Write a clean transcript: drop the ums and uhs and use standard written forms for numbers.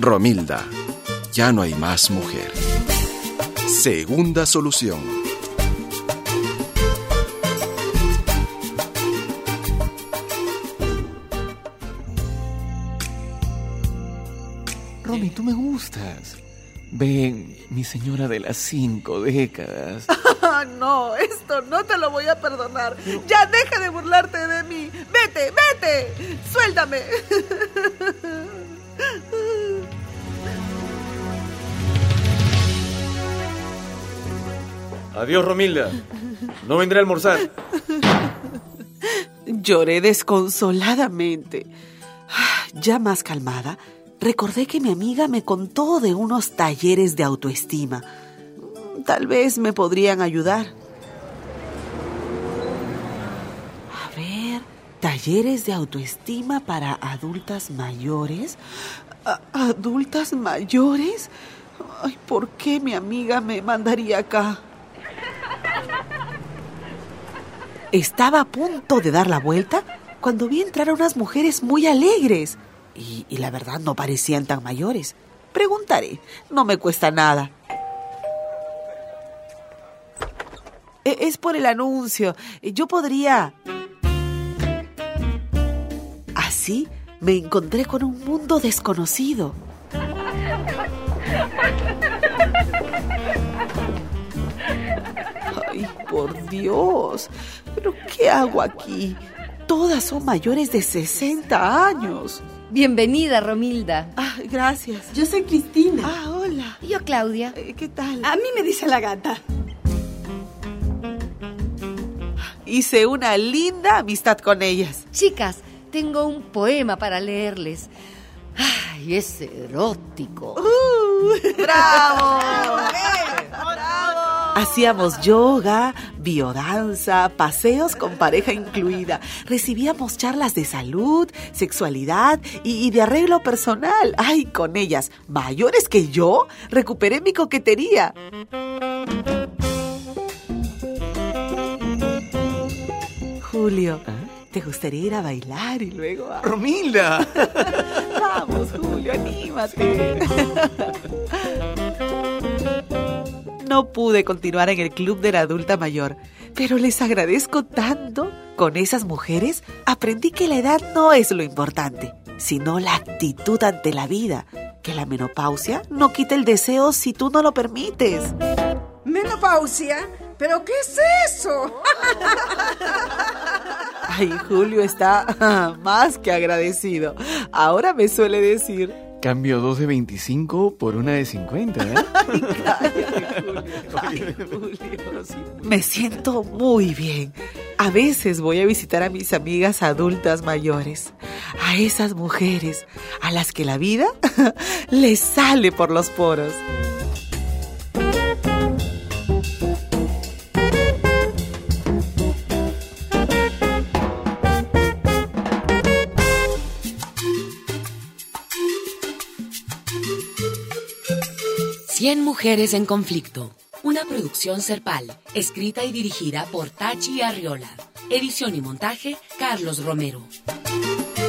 Romilda, ya no hay más mujer. Segunda solución. Romy, tú me gustas. Ven, mi señora de las 5 décadas. No, esto no te lo voy a perdonar. Ya deja de burlarte de mí. Vete, vete. Suéltame. Adiós, Romilda. No vendré a almorzar. Lloré desconsoladamente. Ya más calmada, recordé que mi amiga me contó de unos talleres de autoestima. Tal vez me podrían ayudar. A ver, talleres de autoestima para adultas mayores. ¿Adultas mayores? Ay, ¿por qué mi amiga me mandaría acá? Estaba a punto de dar la vuelta cuando vi entrar a unas mujeres muy alegres. Y la verdad no parecían tan mayores. Preguntaré, no me cuesta nada. Es por el anuncio. Yo podría... Así me encontré con un mundo desconocido. Ay, por Dios. ¿Pero qué hago aquí? Todas son mayores de 60 años. Bienvenida, Romilda. Gracias. Yo soy Cristina. Hola. Y yo, Claudia. ¿Qué tal? A mí me dice la gata. Hice una linda amistad con ellas. Chicas, tengo un poema para leerles. ¡Ay, es erótico! ¡Bravo! Hacíamos yoga, biodanza, paseos con pareja incluida. Recibíamos charlas de salud, sexualidad y de arreglo personal. ¡Ay, con ellas, mayores que yo, recuperé mi coquetería! Julio, ¿te gustaría ir a bailar y luego a... ¡Romilda! Vamos, Julio, anímate. No pude continuar en el club de la adulta mayor, pero les agradezco tanto. Con esas mujeres aprendí que la edad no es lo importante, sino la actitud ante la vida, que la menopausia no quita el deseo si tú no lo permites. ¿Menopausia? ¿Pero qué es eso? Ay, Julio está más que agradecido. Ahora me suele decir... Cambio 2 de 25 por una de 50, ¿eh? Ay, Julio. Me siento muy bien. A veces voy a visitar a mis amigas adultas mayores, a esas mujeres a las que la vida les sale por los poros. Cien mujeres en conflicto. Una producción Serpal, escrita y dirigida por Tachi Arriola. Edición y montaje, Carlos Romero.